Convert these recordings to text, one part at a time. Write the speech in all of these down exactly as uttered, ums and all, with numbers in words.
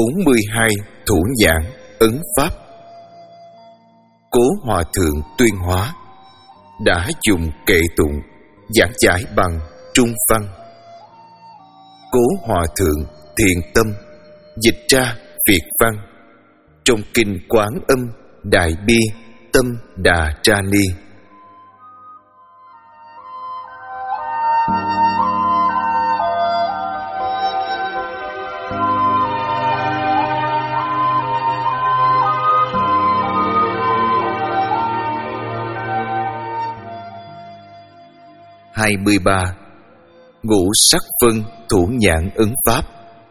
bốn mươi hai Thủ Nhãn Ấn Pháp. Cố Hòa Thượng Tuyên Hóa đã dùng kệ tụng giảng giải bằng Trung văn. Cố Hòa Thượng thiền tâm dịch ra Việt văn trong kinh Quán Âm Đại Bi Tâm Đà Tra Ni. hai mươi ba. Ngũ sắc vân thủ nhãn ứng pháp.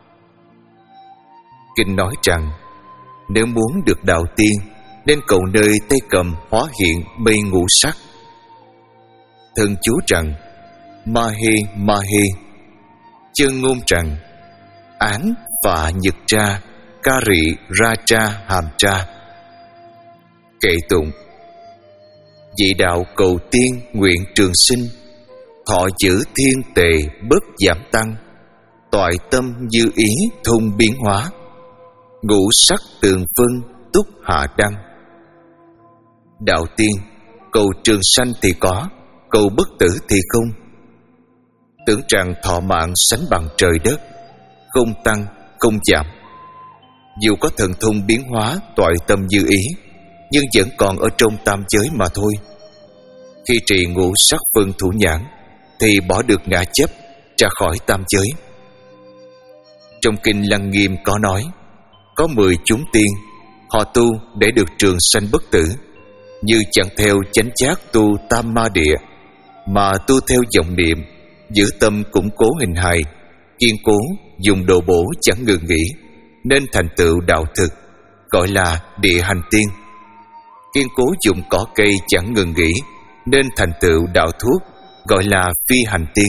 Kinh nói rằng nếu muốn được đạo tiên nên cầu nơi tay cầm hóa hiện mây ngũ sắc. Thần chú rằng Ma-hê Ma-hê, chân ngôn rằng án phạ nhật tra ca rị ra tra hàm tra. Kệ tụng: vị đạo cầu tiên nguyện trường sinh, thọ giữ thiên tề bất giảm tăng, toại tâm như ý thông biến hóa, ngũ sắc tường phân túc hạ đăng. Đạo tiên cầu trường sanh thì có, cầu bất tử thì không. Tưởng rằng thọ mạng sánh bằng trời đất, không tăng không giảm. Dù có thần thông biến hóa toại tâm như ý, nhưng vẫn còn ở trong tam giới mà thôi. Khi trì ngũ sắc vân thủ nhãn thì bỏ được ngã chấp, ra khỏi tam giới. Trong kinh Lăng Nghiêm có nói, có mười chúng tiên, họ tu để được trường sanh bất tử, như chẳng theo chánh giác tu tam ma địa, mà tu theo vọng niệm, giữ tâm củng cố hình hài, kiên cố dùng đồ bổ chẳng ngừng nghỉ, nên thành tựu đạo thực, gọi là địa hành tiên. Kiên cố dùng cỏ cây chẳng ngừng nghỉ, nên thành tựu đạo thuốc, gọi là phi hành tiên.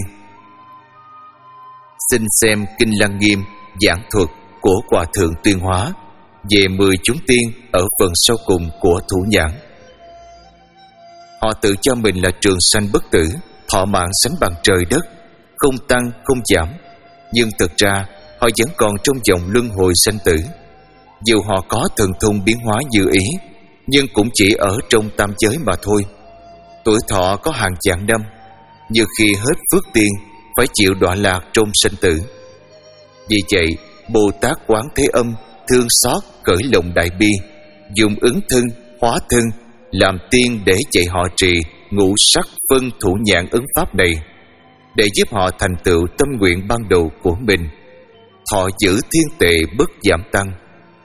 Xin xem kinh Lăng Nghiêm giảng thuật của Hòa Thượng Tuyên Hóa về mười chúng tiên ở phần sau cùng của thủ nhãn. Họ tự cho mình là trường sanh bất tử, thọ mạng sánh bằng trời đất, không tăng không giảm, nhưng thực ra họ vẫn còn trong vòng luân hồi sanh tử. Dù họ có thần thông biến hóa như ý, nhưng cũng chỉ ở trong tam giới mà thôi. Tuổi thọ có hàng vạn năm, như khi hết phước tiên phải chịu đọa lạc trong sanh tử. Vì vậy, Bồ Tát Quán Thế Âm thương xót cởi lòng đại bi, dùng ứng thân, hóa thân làm tiên để dạy họ trì ngũ sắc vân thủ nhãn ứng pháp này, để giúp họ thành tựu tâm nguyện ban đầu của mình, thọ giữ thiên tệ bất giảm tăng.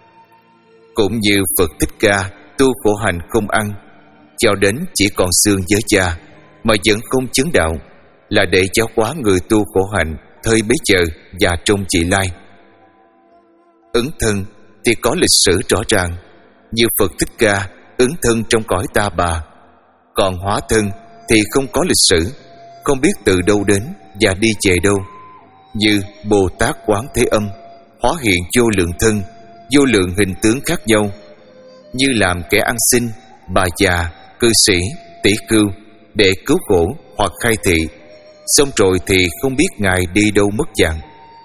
Cũng như Phật Thích Ca tu khổ hành không ăn, cho đến chỉ còn xương với da mà vẫn không chứng đạo, là để giáo hóa người tu khổ hạnh thời bấy giờ và trong vị lai. Ứng thân thì có lịch sử rõ ràng, như Phật Thích Ca ứng thân trong cõi Ta Bà. Còn hóa thân thì không có lịch sử, không biết từ đâu đến và đi về đâu, như Bồ Tát Quán Thế Âm hóa hiện vô lượng thân, vô lượng hình tướng khác nhau, như làm kẻ ăn xin, bà già, cư sĩ, tỷ cưu, để cứu khổ hoặc khai thị, xong rồi thì không biết Ngài đi đâu mất dạng.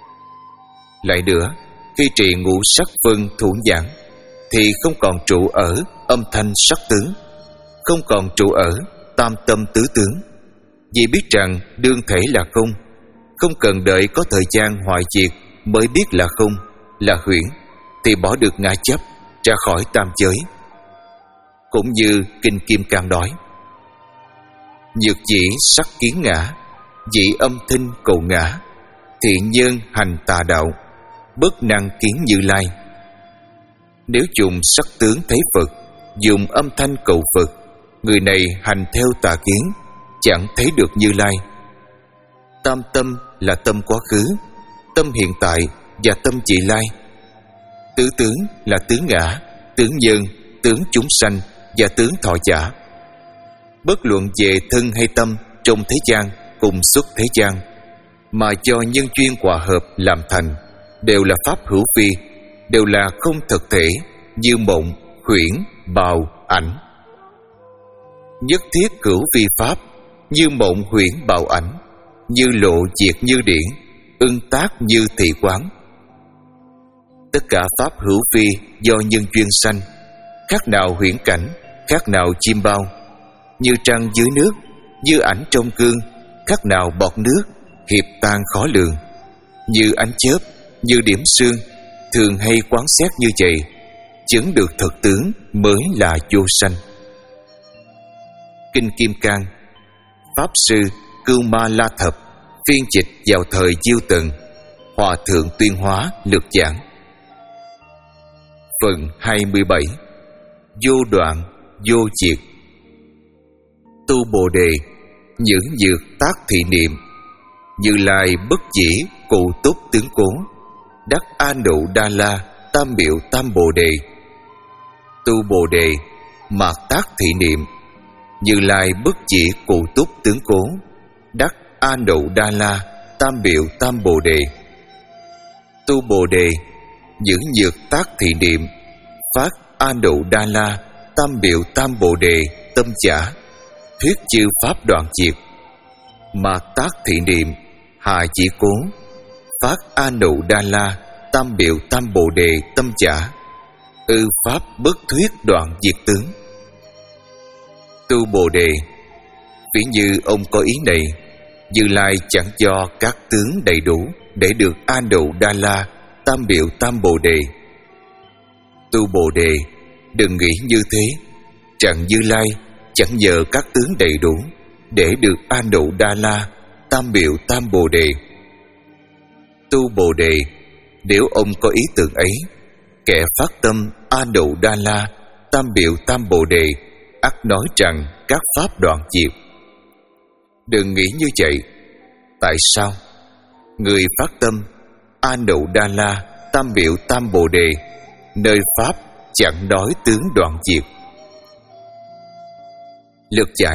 Lại nữa, khi trì ngũ sắc vân thủ nhãn thì không còn trụ ở âm thanh sắc tướng, không còn trụ ở tam tâm tứ tướng, vì biết rằng đương thể là không, không cần đợi có thời gian hoại diệt mới biết là không, là huyễn, thì bỏ được ngã chấp, ra khỏi tam giới. Cũng như kinh Kim Cang nói, nhược dĩ sắc kiến ngã, dị âm thanh cầu ngã, thiện nhân hành tà đạo, bất năng kiến Như Lai. Nếu dùng sắc tướng thấy Phật, dùng âm thanh cầu Phật, người này hành theo tà kiến, chẳng thấy được Như Lai. Tam tâm là tâm quá khứ, tâm hiện tại và tâm vị lai. Tứ tướng là tướng ngã, tướng nhân, tướng chúng sanh và tướng thọ giả. Bất luận về thân hay tâm trong thế gian cùng xuất thế gian, mà do nhân duyên hòa hợp làm thành, đều là pháp hữu vi, đều là không thực thể, như mộng, huyễn, bào, ảnh. Nhất thiết cửu vi pháp, như mộng huyễn bào ảnh, như lộ diệt như điển, ưng tác như thị quán. Tất cả pháp hữu vi do nhân duyên sanh, khác nào huyễn cảnh, khác nào chim bao. Như trăng dưới nước, như ảnh trong gương, khác nào bọt nước, hiệp tan khó lường. Như ánh chớp, như điểm sương, thường hay quán xét như vậy, chứng được thực tướng mới là vô sanh. Kinh Kim Cang, Pháp Sư Cưu Ma La Thập phiên dịch vào thời Diêu Tần, Hòa Thượng Tuyên Hóa lược giảng. Phần hai mươi bảy. Vô đoạn, vô diệt. Tu Bồ Đề, những dược tác thị niệm. Như Lai bất chỉ, cụ túc tướng cố. Đắc A Nụ Đa La, tam biểu tam Bồ Đề. Tu Bồ Đề, mạt tác thị niệm. Như Lai bất chỉ, cụ túc tướng cố. Đắc A Nụ Đa La, tam biểu tam Bồ Đề. Tu Bồ Đề, những nhược tác thị niệm. Phát A Nụ Đa La, tam biểu tam Bồ Đề tâm trả. Thuyết chư pháp đoạn diệt. Mạt tác thị niệm, hạ chỉ cố. Phát A Nụ Đa La, tam biểu tam Bồ Đề tâm trả. Ư pháp bất thuyết đoạn diệt tướng. Tu Bồ Đề, ví như ông có ý này, Như Lai chẳng cho các tướng đầy đủ để được A Nụ Đa La, tam biểu tam Bồ Đề. Tu Bồ Đề, đừng nghĩ như thế. Chẳng Như Lai chẳng nhờ các tướng đầy đủ để được A Nụ Đa La, tam biểu tam Bồ Đề. Tu Bồ Đề, nếu ông có ý tưởng ấy, kẻ phát tâm A Nụ Đa La, tam biểu tam Bồ Đề ắt nói rằng các pháp đoạn diệt. Đừng nghĩ như vậy. Tại sao? Người phát tâm A Nụ Đa La, tam biểu tam Bồ Đề, nơi pháp chẳng nói tướng đoạn diệt. Lược giải.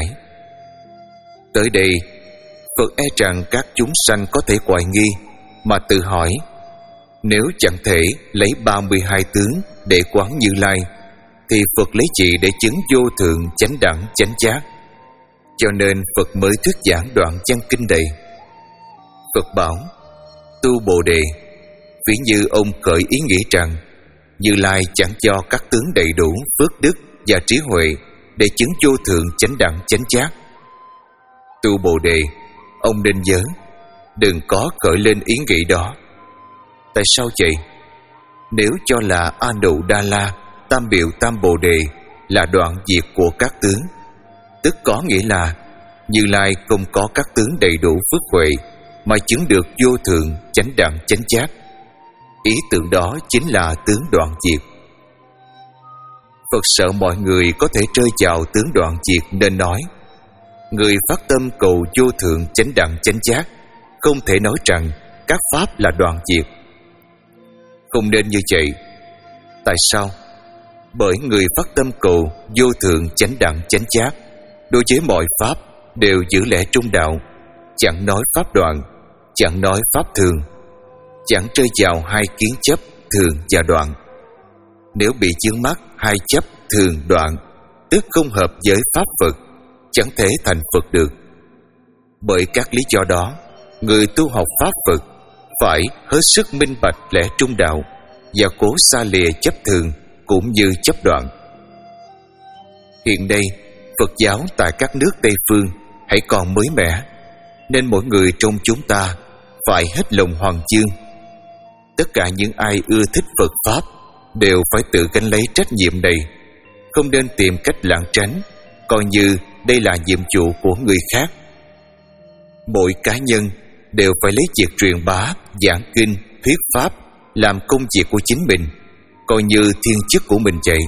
Tới đây, Phật e rằng các chúng sanh có thể hoài nghi mà tự hỏi, nếu chẳng thể lấy ba mươi hai tướng để quán Như Lai, thì Phật lấy gì để chứng vô thượng chánh đẳng chánh giác? Cho nên Phật mới thuyết giảng đoạn văn kinh này. Phật bảo, Tu Bồ Đề, ví như ông khởi ý nghĩ rằng Như Lai chẳng cho các tướng đầy đủ phước đức và trí huệ để chứng vô thượng chánh đẳng chánh giác. Tu Bồ Đề, ông nên nhớ, đừng có khởi lên ý nghĩ đó. Tại sao vậy? Nếu cho là A Nụ Đa La, tam biểu tam Bồ Đề là đoạn diệt của các tướng, tức có nghĩa là Như Lai không có các tướng đầy đủ phước huệ mà chứng được vô thượng chánh đẳng chánh giác. Ý tưởng đó chính là tướng đoạn diệt. Phật sợ mọi người có thể rơi vào tướng đoạn diệt nên nói, người phát tâm cầu vô thượng chánh đẳng chánh giác không thể nói rằng các pháp là đoạn diệt. Không nên như vậy. Tại sao? Bởi người phát tâm cầu vô thượng chánh đẳng chánh giác đối với mọi pháp đều giữ lẽ trung đạo, chẳng nói pháp đoạn, chẳng nói pháp thường, chẳng rơi vào hai kiến chấp thường và đoạn. Nếu bị chướng mắc hai chấp thường đoạn, tức không hợp với pháp Phật, chẳng thể thành Phật được. Bởi các lý do đó, người tu học pháp Phật phải hết sức minh bạch lẽ trung đạo và cố xa lìa chấp thường cũng như chấp đoạn. Hiện nay, Phật giáo tại các nước Tây phương hãy còn mới mẻ, nên mỗi người trong chúng ta phải hết lòng hoàng chương. Tất cả những ai ưa thích Phật Pháp đều phải tự gánh lấy trách nhiệm này, không nên tìm cách lảng tránh, coi như đây là nhiệm vụ của người khác. Mỗi cá nhân đều phải lấy việc truyền bá, giảng kinh, thuyết Pháp làm công việc của chính mình, coi như thiên chức của mình vậy.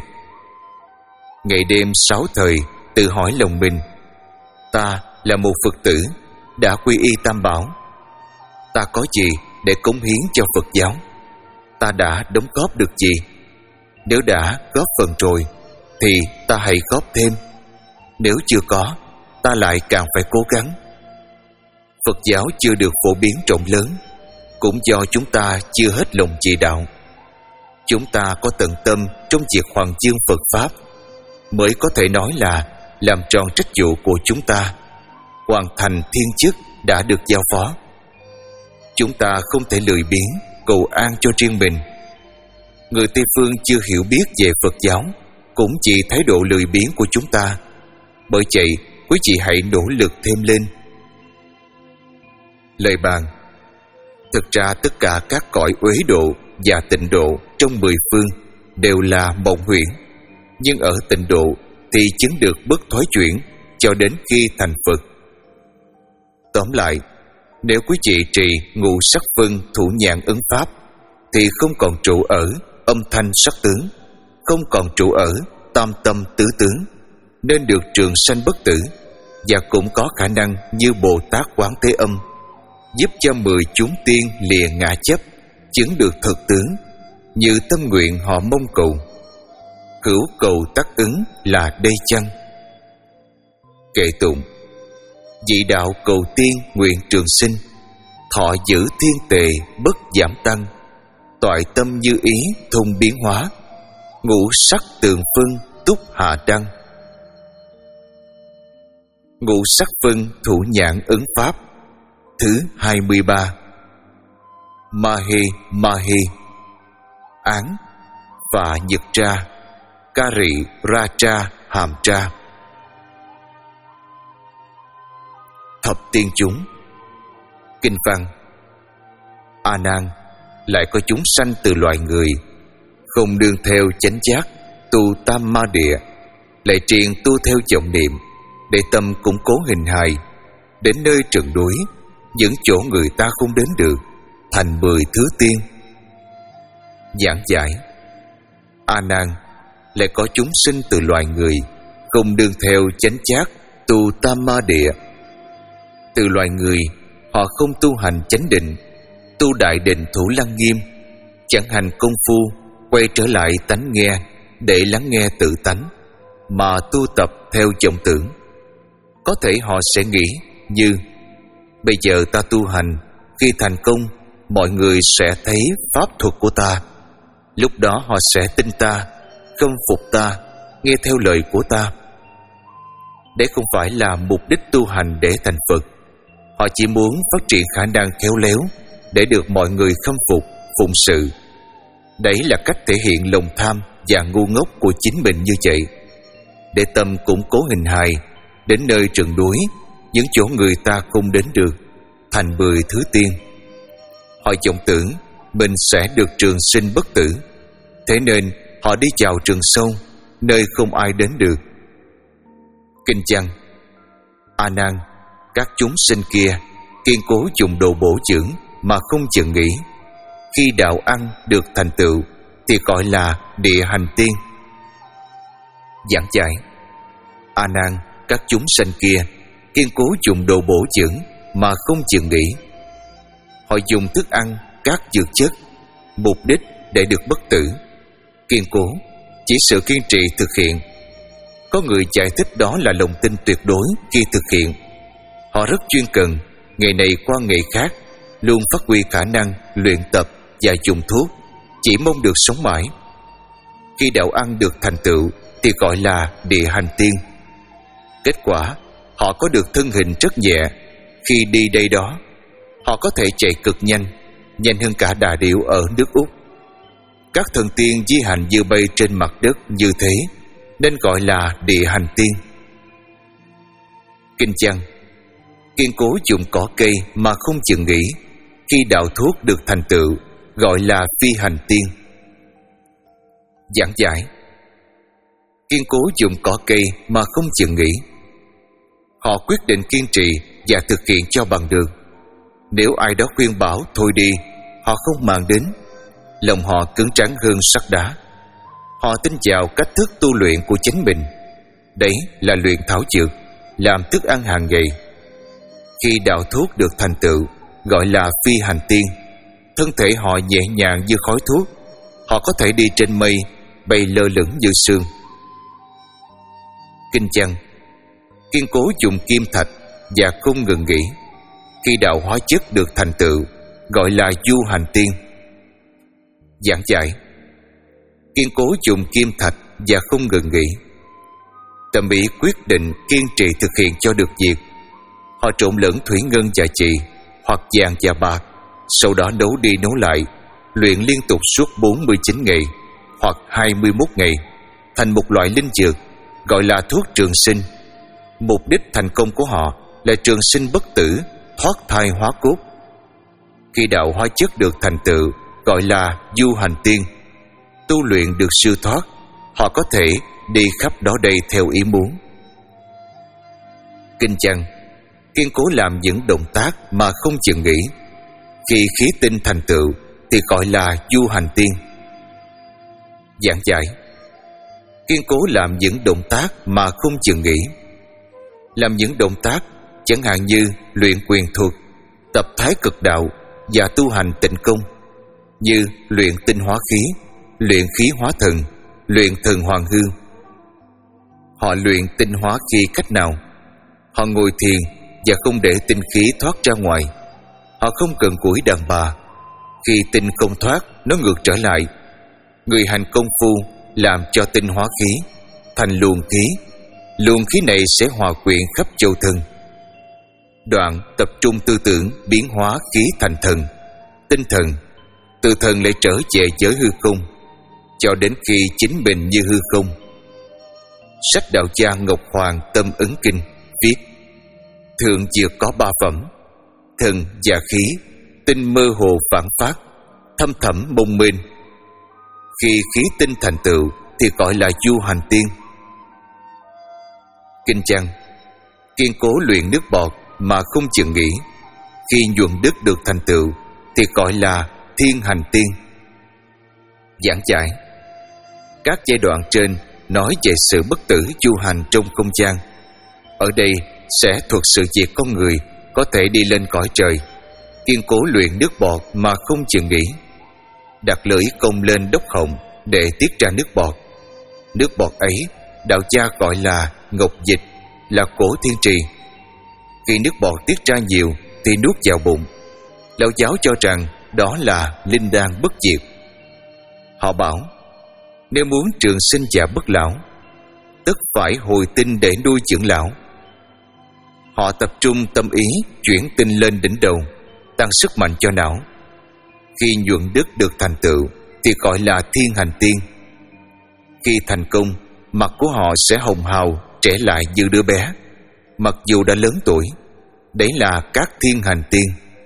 Ngày đêm sáu thời tự hỏi lòng mình, ta là một Phật tử đã quy y Tam Bảo, ta có gì để cống hiến cho Phật giáo? Ta đã đóng góp được gì? Nếu đã góp phần rồi thì ta hãy góp thêm. Nếu chưa có, ta lại càng phải cố gắng. Phật giáo chưa được phổ biến rộng lớn, cũng do chúng ta chưa hết lòng trì đạo. Chúng ta có tận tâm trong việc hoàng chương Phật Pháp, mới có thể nói là làm tròn trách vụ của chúng ta, hoàn thành thiên chức đã được giao phó. Chúng ta không thể lười biếng cầu an cho riêng mình. Người Tây phương chưa hiểu biết về Phật giáo cũng chỉ thái độ lười biếng của chúng ta. Bởi vậy, quý vị hãy nỗ lực thêm lên. Lời bàn: thực ra tất cả các cõi uế độ và tịnh độ trong mười phương đều là mộng huyễn, nhưng ở tịnh độ thì chứng được bất thoái chuyển cho đến khi thành Phật. Tóm lại, nếu quý vị trì ngũ sắc phân thủ nhãn ứng pháp thì không còn trụ ở âm thanh sắc tướng, không còn trụ ở tam tâm tứ tướng, nên được trường sanh bất tử, và cũng có khả năng như Bồ Tát Quán Thế Âm, giúp cho mười chúng tiên lìa ngã chấp, chứng được thực tướng, như tâm nguyện họ mong cầu. Cửu cầu tác ứng là đây chăng? Kệ tụng: vị đạo cầu tiên nguyện trường sinh, thọ giữ thiên tề bất giảm tăng, toại tâm như ý thông biến hóa, ngũ sắc tường phân túc hạ đăng. Ngũ sắc phân thủ nhãn ứng pháp. Thứ hai mươi ba. Mahi Mahi. Án Phạ Nhật Tra, Kari Ra Tra Hàm Tra. Thập tiên chúng. Kinh văn: A Nan, lại có chúng sanh từ loài người, không đương theo chánh giác tu tam ma địa, lại triền tu theo vọng niệm, để tâm củng cố hình hài, đến nơi trần đối, những chỗ người ta không đến được, thành mười thứ tiên. Giảng giải: A Nan, lại có chúng sinh từ loài người, không đương theo chánh giác tu tam ma địa. Từ loài người, họ không tu hành chánh định, tu đại định thủ lăng nghiêm, chẳng hành công phu quay trở lại tánh nghe để lắng nghe tự tánh, mà tu tập theo vọng tưởng. Có thể họ sẽ nghĩ như: bây giờ ta tu hành, khi thành công, mọi người sẽ thấy pháp thuật của ta. Lúc đó họ sẽ tin ta, khâm phục ta, nghe theo lời của ta. Đấy không phải là mục đích tu hành để thành Phật. Họ chỉ muốn phát triển khả năng khéo léo để được mọi người khâm phục, phụng sự. Đấy là cách thể hiện lòng tham và ngu ngốc của chính mình như vậy, để tâm củng cố hình hài, đến nơi trần đối, những chỗ người ta không đến được, thành mười thứ tiên. Họ vọng tưởng mình sẽ được trường sinh bất tử, thế nên họ đi vào rừng sâu, nơi không ai đến được. Kinh văn: A Nan, các chúng sinh kia kiên cố dùng đồ bổ dưỡng mà không chừng nghỉ, khi đạo ăn được thành tựu thì gọi là địa hành tiên. Giảng giải: A Nan, các chúng sanh kia kiên cố dùng đồ bổ dưỡng mà không chừng nghỉ. Họ dùng thức ăn, các dược chất, mục đích để được bất tử. Kiên cố chỉ sự kiên trì thực hiện. Có người giải thích đó là lòng tin tuyệt đối khi thực hiện. Họ rất chuyên cần, ngày này qua ngày khác, luôn phát huy khả năng luyện tập và dùng thuốc, chỉ mong được sống mãi. Khi đạo ăn được thành tựu thì gọi là địa hành tiên. Kết quả, họ có được thân hình rất nhẹ. Khi đi đây đó, họ có thể chạy cực nhanh, nhanh hơn cả đà điểu ở nước Úc. Các thần tiên di hành như bay trên mặt đất như thế, nên gọi là địa hành tiên. Kinh văn: kiên cố dùng cỏ cây mà không chừng nghỉ, khi đạo thuốc được thành tựu gọi là phi hành tiên. Giảng giải: kiên cố dùng cỏ cây mà không chừng nghỉ. Họ quyết định kiên trì và thực hiện cho bằng được. Nếu ai đó khuyên bảo thôi đi, họ không màng đến. Lòng họ cứng rắn hơn sắt đá. Họ tin vào cách thức tu luyện của chính mình. Đấy là luyện thảo dược, làm thức ăn hàng ngày. Khi đạo thuốc được thành tựu gọi là phi hành tiên. Thân thể họ nhẹ nhàng như khói thuốc. Họ có thể đi trên mây, bay lơ lửng như sương. Kinh văn: kiên cố dùng kim thạch và không ngừng nghỉ, khi đạo hóa chất được thành tựu gọi là du hành tiên. Giảng giải: kiên cố dùng kim thạch và không ngừng nghỉ. Tâm ý quyết định kiên trì thực hiện cho được việc. Họ trộn lẫn thủy ngân và chì, hoặc vàng và bạc, sau đó nấu đi nấu lại, luyện liên tục suốt bốn mươi chín ngày hoặc hai mươi mốt ngày thành một loại linh dược gọi là thuốc trường sinh. Mục đích thành công của họ là trường sinh bất tử, thoát thai hóa cốt. Khi đạo hóa chất được thành tựu gọi là du hành tiên. Tu luyện được siêu thoát, họ có thể đi khắp đó đây theo ý muốn. Kinh văn: kiên cố làm những động tác mà không chừng nghĩ. Khi khí tinh thành tựu thì gọi là du hành tiên. Giảng giải: kiên cố làm những động tác mà không chừng nghĩ. Làm những động tác chẳng hạn như luyện quyền thuật, tập thái cực đạo và tu hành tịnh công, như luyện tinh hóa khí, luyện khí hóa thần, luyện thần hoàng hương. Họ luyện tinh hóa khí cách nào? Họ ngồi thiền và không để tinh khí thoát ra ngoài. Họ không cần củi đàn bà. Khi tinh không thoát, nó ngược trở lại. Người hành công phu làm cho tinh hóa khí thành luồng khí. Luồng khí này sẽ hòa quyện khắp châu thân. Đoạn tập trung tư tưởng biến hóa khí thành thần, tinh thần. Từ thần lại trở về giới hư không, cho đến khi chính mình như hư không. Sách đạo gia Ngọc Hoàng Tâm Ấn Kinh viết: thường dược có ba phẩm: thần và khí, tinh mơ hồ phản phát, thâm thẳm mông mênh. Khi khí tinh thành tựu thì gọi là du hành tiên. Kinh văn: kiên cố luyện nước bọt mà không chừng nghĩ. Khi nhuận đức được thành tựu thì gọi là thiên hành tiên. Giảng giải: các giai đoạn trên nói về sự bất tử du hành trong không gian. Ở đây sẽ thuật sự việc con người có thể đi lên cõi trời, kiên cố luyện nước bọt mà không chừng nghĩ. Đặt lưỡi công lên đốc họng để tiết ra nước bọt. Nước bọt ấy đạo gia gọi là ngọc dịch, là cổ thiên trì. Khi nước bọt tiết ra nhiều thì nuốt vào bụng. Lão giáo cho rằng đó là linh đan bất diệt. Họ bảo nếu muốn trường sinh và bất lão, tất phải hồi tinh để nuôi dưỡng lão. Họ tập trung tâm ý chuyển tinh lên đỉnh đầu, tăng sức mạnh cho não. Khi nhuận đức được thành tựu thì gọi là thiên hành tiên. Khi thành công, mặt của họ sẽ hồng hào, trẻ lại như đứa bé, mặc dù đã lớn tuổi. Đấy là các thiên hành tiên.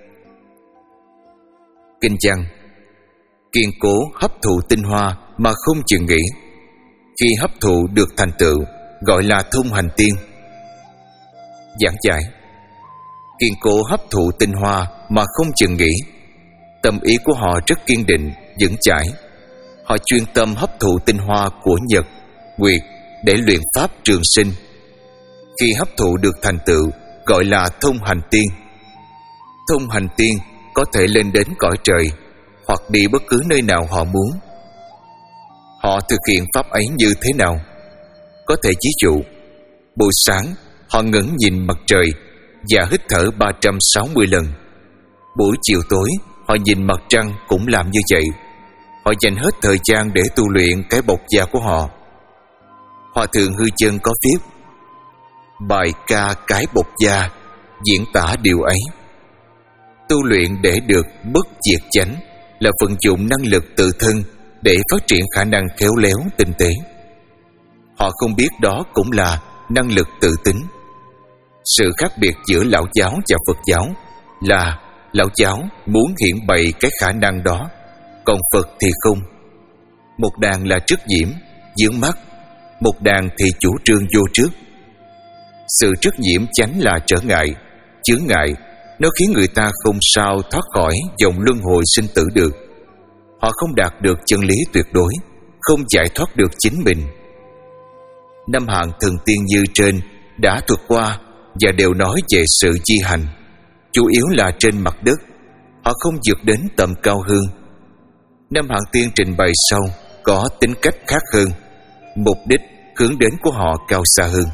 Kinh văn: kiên cố hấp thụ tinh hoa mà không chừng nghĩ. Khi hấp thụ được thành tựu gọi là thông hành tiên. Giảng giải: kiên cố hấp thụ tinh hoa mà không chừng nghĩ. Tâm ý của họ rất kiên định, vững chãi. Họ chuyên tâm hấp thụ tinh hoa của nhật, nguyệt để luyện pháp trường sinh. Khi hấp thụ được thành tựu gọi là thông hành tiên. Thông hành tiên có thể lên đến cõi trời hoặc đi bất cứ nơi nào họ muốn. Họ thực hiện pháp ấy như thế nào? Có thể ví dụ, buổi sáng họ ngẩng nhìn mặt trời và hít thở ba trăm sáu mươi lần. Buổi chiều tối họ nhìn mặt trăng cũng làm như vậy. Họ dành hết thời gian để tu luyện cái bộc da của họ. Hòa thượng Hư Chân có viết: bài ca cái bộc da diễn tả điều ấy. Tu luyện để được bất diệt chánh là vận dụng năng lực tự thân để phát triển khả năng khéo léo tinh tế. Họ không biết đó cũng là năng lực tự tính. Sự khác biệt giữa lão giáo và Phật giáo là lão giáo muốn hiện bày cái khả năng đó, còn Phật thì không. Một đàn là trước nhiễm, dướng mắt, một đàn thì chủ trương vô trước. Sự trước nhiễm chánh là trở ngại, chướng ngại. Nó khiến người ta không sao thoát khỏi dòng luân hồi sinh tử được. Họ không đạt được chân lý tuyệt đối, không giải thoát được chính mình. Năm hạng thần tiên như trên đã thuật qua và đều nói về sự di hành, chủ yếu là trên mặt đất. Họ không vượt đến tầm cao hơn. Năm hạng tiên trình bày sau có tính cách khác hơn, mục đích hướng đến của họ cao xa hơn.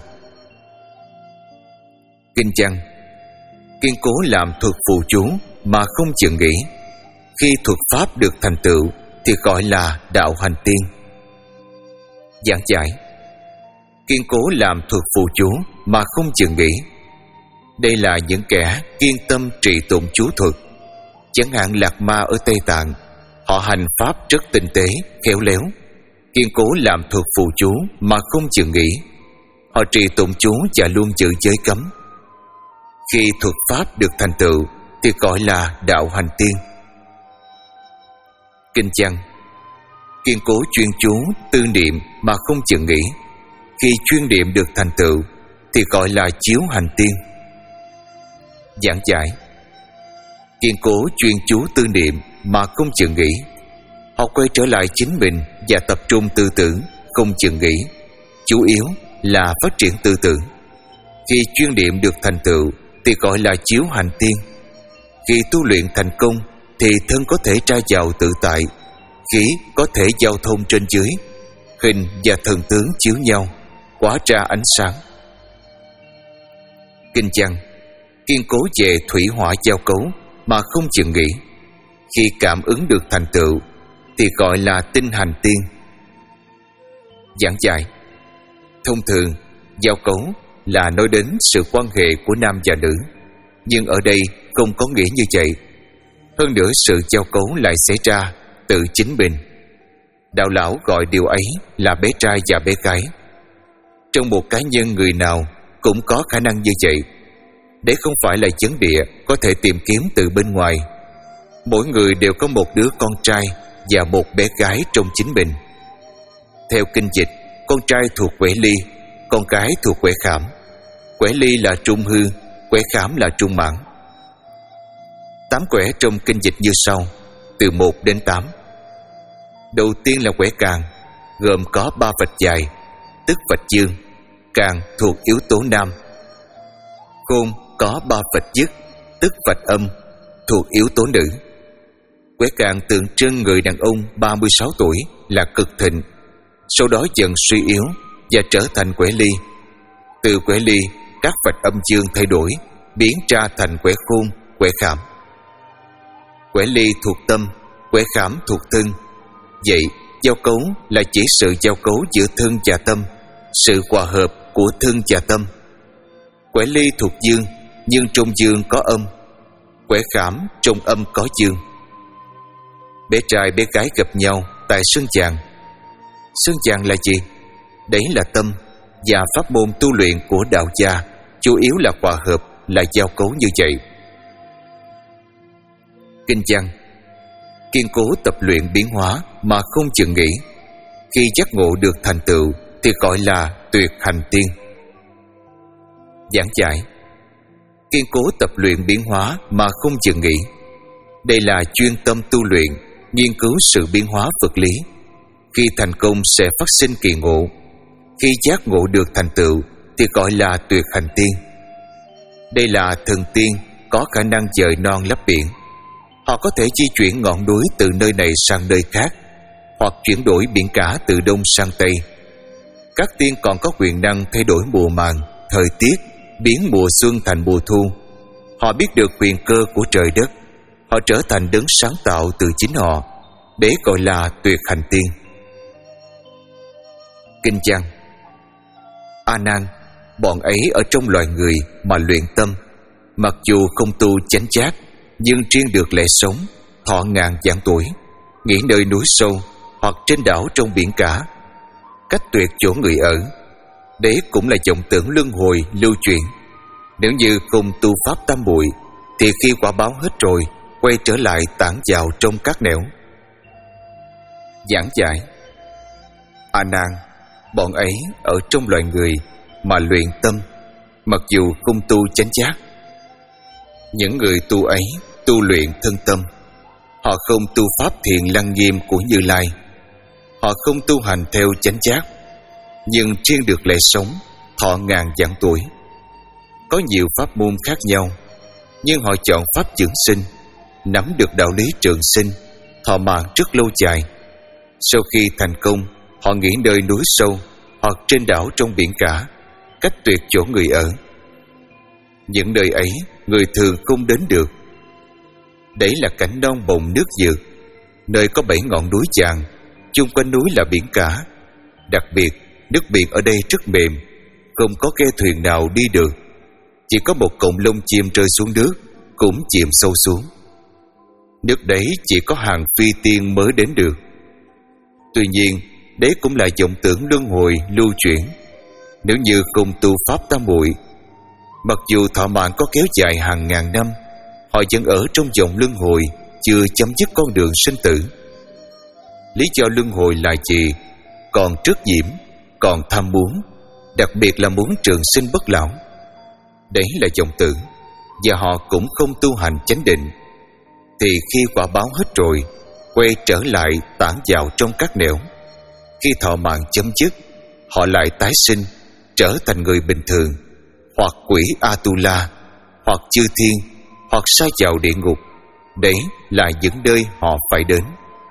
Kinh văn: kiên cố làm thuật phù chú mà không chừng nghĩ. Khi thuật pháp được thành tựu thì gọi là đạo hành tiên. Giảng giải: kiên cố làm thuật phù chú mà không chừng nghĩ. Đây là những kẻ kiên tâm trì tụng chú thuật. Chẳng hạn Lạc Ma ở Tây Tạng, Họ hành pháp rất tinh tế, khéo léo, kiên cố làm thuật phù chú mà không chừng nghĩ. Họ trì tụng chú và luôn giữ giới cấm. Khi thuật pháp được thành tựu thì gọi là đạo hành tiên. Kinh văn: kiên cố chuyên chú tư niệm mà không chừng nghĩ. Khi chuyên niệm được thành tựu thì gọi là chiếu hành tiên. Giảng giải: kiên cố chuyên chú tư niệm mà không chừng nghĩ. Họ quay trở lại chính mình và tập trung tư tưởng, không chừng nghĩ. Chủ yếu là phát triển tư tưởng. Khi chuyên niệm được thành tựu thì gọi là chiếu hành tiên. Khi tu luyện thành công thì thân có thể ra vào tự tại, khí có thể giao thông trên dưới, hình và thần tướng chiếu nhau, hóa ra ánh sáng. Kinh văn: kiên cố về thủy hỏa giao cấu mà không chừng nghĩ. Khi cảm ứng được thành tựu thì gọi là tinh hành tiên. Giảng giải: thông thường giao cấu là nói đến sự quan hệ của nam và nữ, nhưng ở đây không có nghĩa như vậy. Hơn nữa, sự giao cấu lại xảy ra từ chính mình. Đạo lão gọi điều ấy là bé trai và bé gái. Trong một cá nhân người nào cũng có khả năng như vậy. Đấy không phải là vấn địa có thể tìm kiếm từ bên ngoài. Mỗi người đều có một đứa con trai và một bé gái trong chính mình. Theo kinh dịch, con trai thuộc Quẻ Ly, con gái thuộc Quẻ Khảm. Quẻ Ly là trung hư, Quẻ Khảm là trung mãn. Tám quẻ trong kinh dịch như sau, từ một đến tám. Đầu tiên là quẻ Càn, gồm có ba vạch dài, tức vạch dương. Càn thuộc yếu tố nam. Khôn có ba vạch dứt, tức vạch âm, thuộc yếu tố nữ. Quẻ Càn tượng trưng người đàn ông ba mươi sáu tuổi là cực thịnh, sau đó dần suy yếu và trở thành quẻ Ly. Từ quẻ Ly, các vạch âm dương thay đổi, biến ra thành quẻ Khôn, quẻ Khảm. Quẻ Ly thuộc tâm, quẻ Khảm thuộc thân. Vậy, giao cấu là chỉ sự giao cấu giữa thân và tâm, sự hòa hợp của thân và tâm. Quẻ Ly thuộc dương, nhưng trong dương có âm. Quẻ Khảm trong âm có dương. Bé trai bé gái gặp nhau tại sân chàng. Sân chàng là gì? Đấy là tâm, và pháp môn tu luyện của đạo gia chủ yếu là hòa hợp, là giao cấu như vậy. Kinh văn: kiên cố tập luyện biến hóa mà không chừng nghĩ. Khi giác ngộ được thành tựu thì gọi là tuyệt hành tiên. Giảng giải: kiên cố tập luyện biến hóa mà không chừng nghĩ. Đây là chuyên tâm tu luyện, nghiên cứu sự biến hóa vật lý. Khi thành công sẽ phát sinh kỳ ngộ. Khi giác ngộ được thành tựu thì gọi là tuyệt hành tiên. Đây là thần tiên có khả năng dời non lấp biển. Họ có thể di chuyển ngọn núi từ nơi này sang nơi khác, hoặc chuyển đổi biển cả từ đông sang tây. Các tiên còn có quyền năng thay đổi mùa màng, thời tiết, biến mùa xuân thành mùa thu. Họ biết được quyền cơ của trời đất. Họ trở thành đấng sáng tạo từ chính họ. Để gọi là tuyệt hành tiên. Kinh văn: A Nan, bọn ấy ở trong loài người mà luyện tâm, mặc dù không tu chánh giác, nhưng riêng được lẽ sống, thọ ngàn vạn tuổi, nghỉ nơi núi sâu hoặc trên đảo trong biển cả, cách tuyệt chỗ người ở. Đấy cũng là vọng tưởng luân hồi lưu chuyển. Nếu như không tu pháp tam muội thì khi quả báo hết rồi, quay trở lại tản vào trong các nẻo. Giảng giải: A Nan, bọn ấy ở trong loài người mà luyện tâm, mặc dù không tu chánh giác. Những người tu ấy tu luyện thân tâm. Họ không tu pháp thiện lăng nghiêm của Như Lai. Họ không tu hành theo chánh giác, nhưng riêng được lẽ sống, thọ ngàn vạn tuổi. Có nhiều pháp môn khác nhau, nhưng họ chọn pháp dưỡng sinh, nắm được đạo lý trường sinh, thọ mạng rất lâu dài. Sau khi thành công, họ nghỉ nơi núi sâu hoặc trên đảo trong biển cả, cách tuyệt chỗ người ở. Những nơi ấy người thường không đến được. Đấy là cảnh non bồng nước dược, nơi có bảy ngọn núi vàng, chung quanh núi là biển cả. Đặc biệt, nước biển ở đây rất mềm, không có ghe thuyền nào đi được. Chỉ có một cọng lông chim rơi xuống nước cũng chìm sâu xuống. Nước đấy chỉ có hàng phi tiên mới đến được. Tuy nhiên, đấy cũng là vọng tưởng luân hồi lưu chuyển. Nếu như không tu pháp tam muội, mặc dù thọ mạng có kéo dài hàng ngàn năm, họ vẫn ở trong vòng luân hồi, chưa chấm dứt con đường sinh tử. Lý do luân hồi là gì? Còn trước nhiễm, còn tham muốn, đặc biệt là muốn trường sinh bất lão. Đấy là vọng tưởng, và họ cũng không tu hành chánh định. Thì khi quả báo hết rồi, quay trở lại tản vào trong các nẻo. Khi thọ mạng chấm dứt, họ lại tái sinh, trở thành người bình thường, hoặc quỷ Atula, hoặc chư thiên, hoặc sa vào địa ngục. Đấy là những nơi họ phải đến.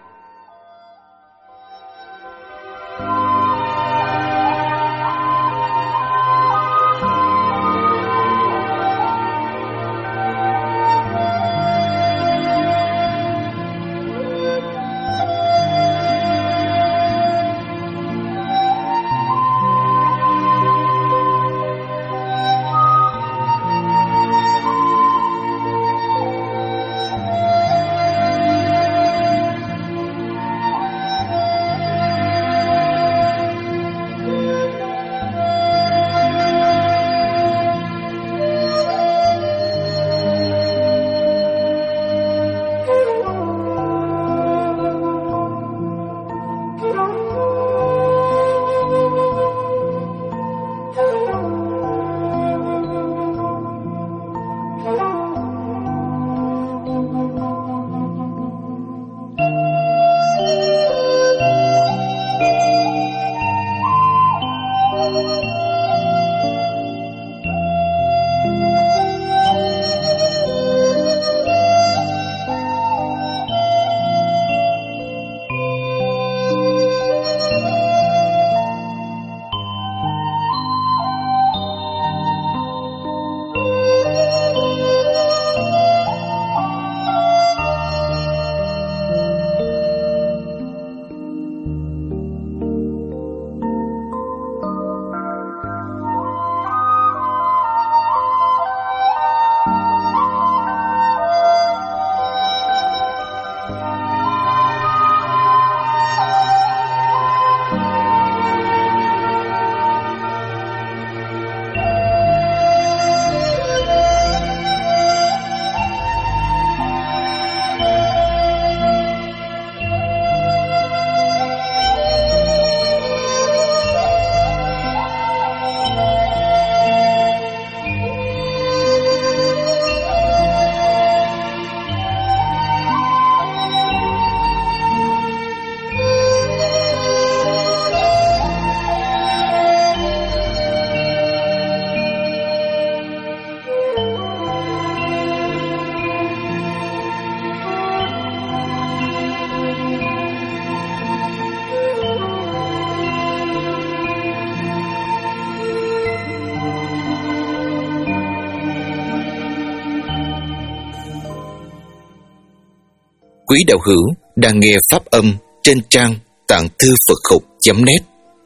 Quý đạo hữu đang nghe pháp âm trên trang tạng thư Phật học chấm net.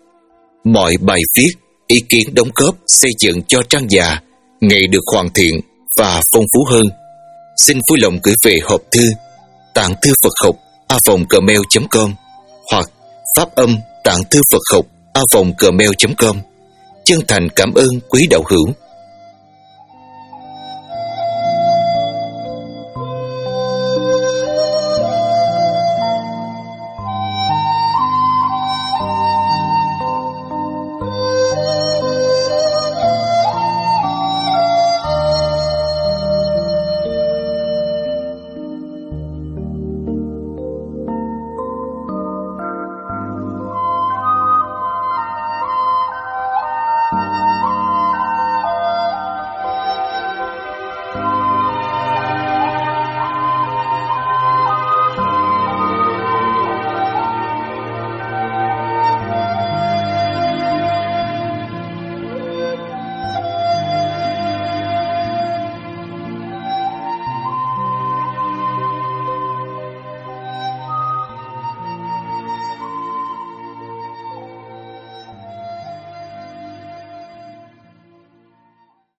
Mọi bài viết, ý kiến đóng góp xây dựng cho trang già ngày được hoàn thiện và phong phú hơn. Xin vui lòng gửi về hộp thư tạng thư Phật học a vòng gmail chấm com hoặc pháp âm tạng thư Phật học a vòng gmail chấm com. Chân thành cảm ơn quý đạo hữu. Thank you.